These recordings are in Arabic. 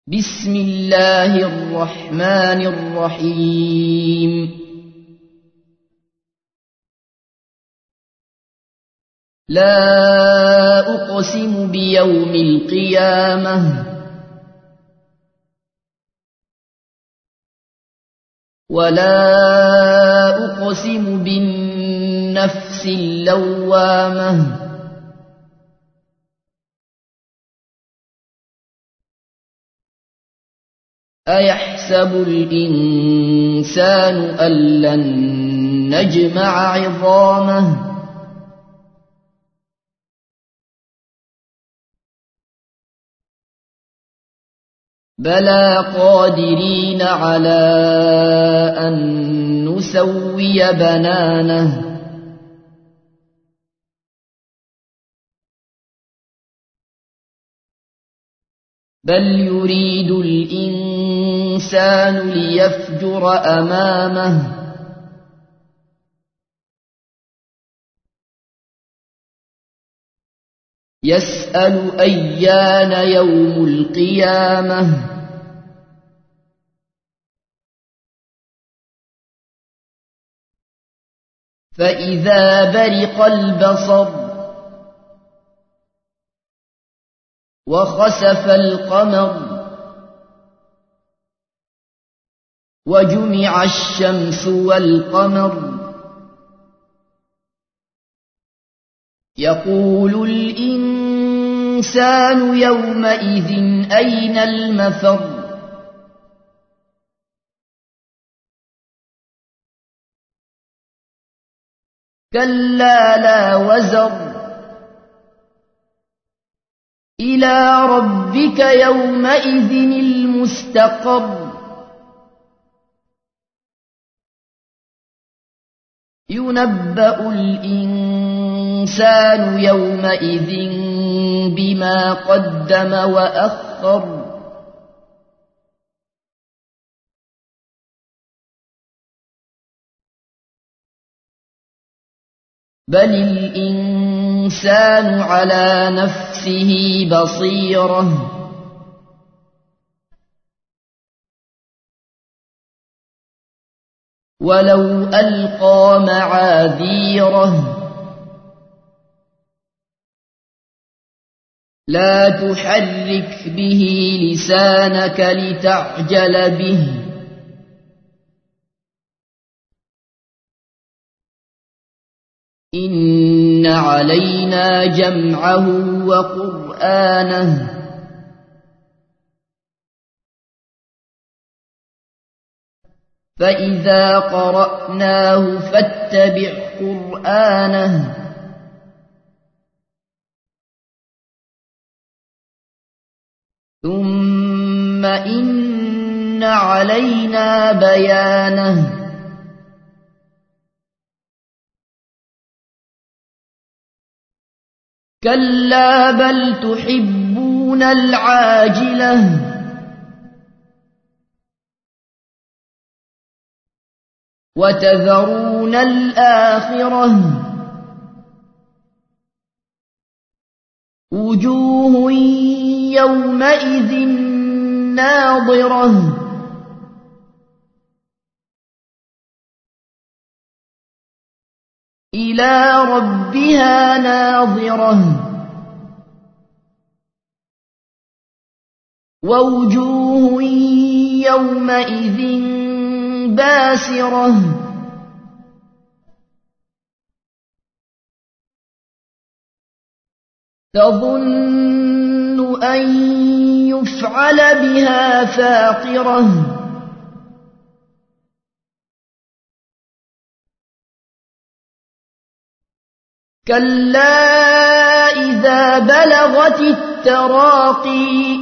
بسم الله الرحمن الرحيم لا أقسم بيوم القيامة ولا أقسم بالنفس اللوامة أيحسب الإنسان أن لن نجمع عظامه بلى قادرين على أن نسوي بنانه بل يريد الإنسان ليفجر أمامه يسأل أيان يوم القيامة فإذا برق البصر وخسف القمر وجمع الشمس والقمر يقول الإنسان يومئذ أين المفر كلا لا وزر إلى ربك يومئذ المستقر ينبأ الإنسان يومئذ بما قدم وأخر بل الإنسان على نفسه بصيرة ولو ألقى معاذيره لا تحرك به لسانك لتعجل به إن علينا جمعه وقرآنه فإذا قرأناه فاتبع قرآنه ثم إن علينا بيانه كلا بل تحبون العاجلة وتذرون الآخرة وجوه يومئذ ناضرة إلى ربها ناظرة ووجوه يومئذ باسرة تظن أن يفعل بها فاقرة كلا إذا بلغت التراقي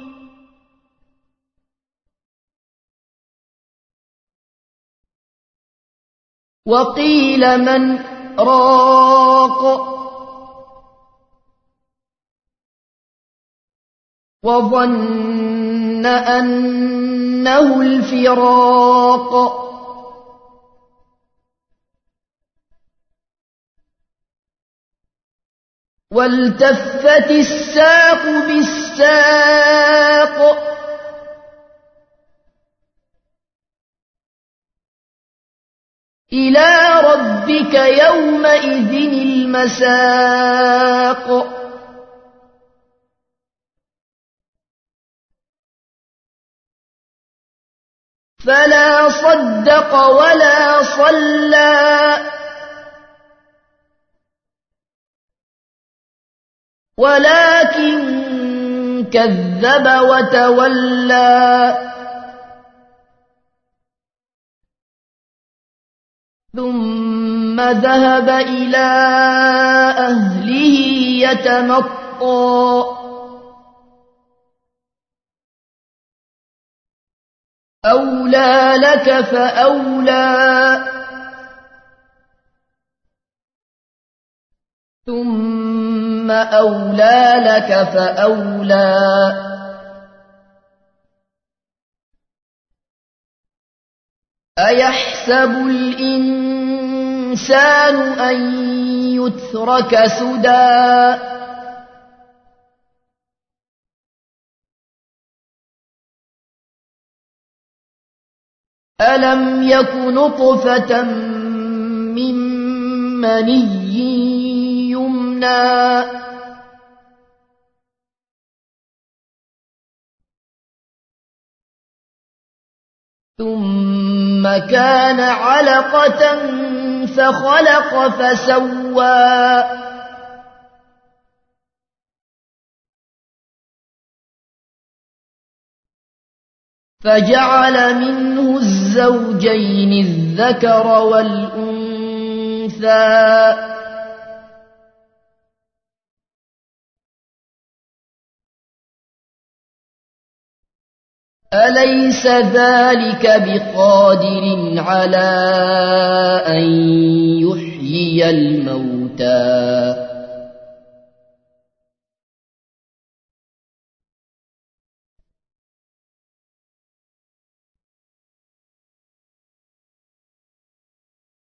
وقيل من راق وظن أنه الفراق والتفت الساق بالساق إلى ربك يومئذ المساق فلا صدق ولا صلى ولكن كذب وتولى ثم ذهب إلى أهله يتمطى أولى لك فأولى ثم أولى لك فأولى أيحسب الإنسان أن يترك سدى ألم يك نطفة من مني يمنى ثم كان علقة فخلق فسوى فجعل منه الزوجين الذكر والأنثى أليس ذلك بقادر على أن يحيي الموتى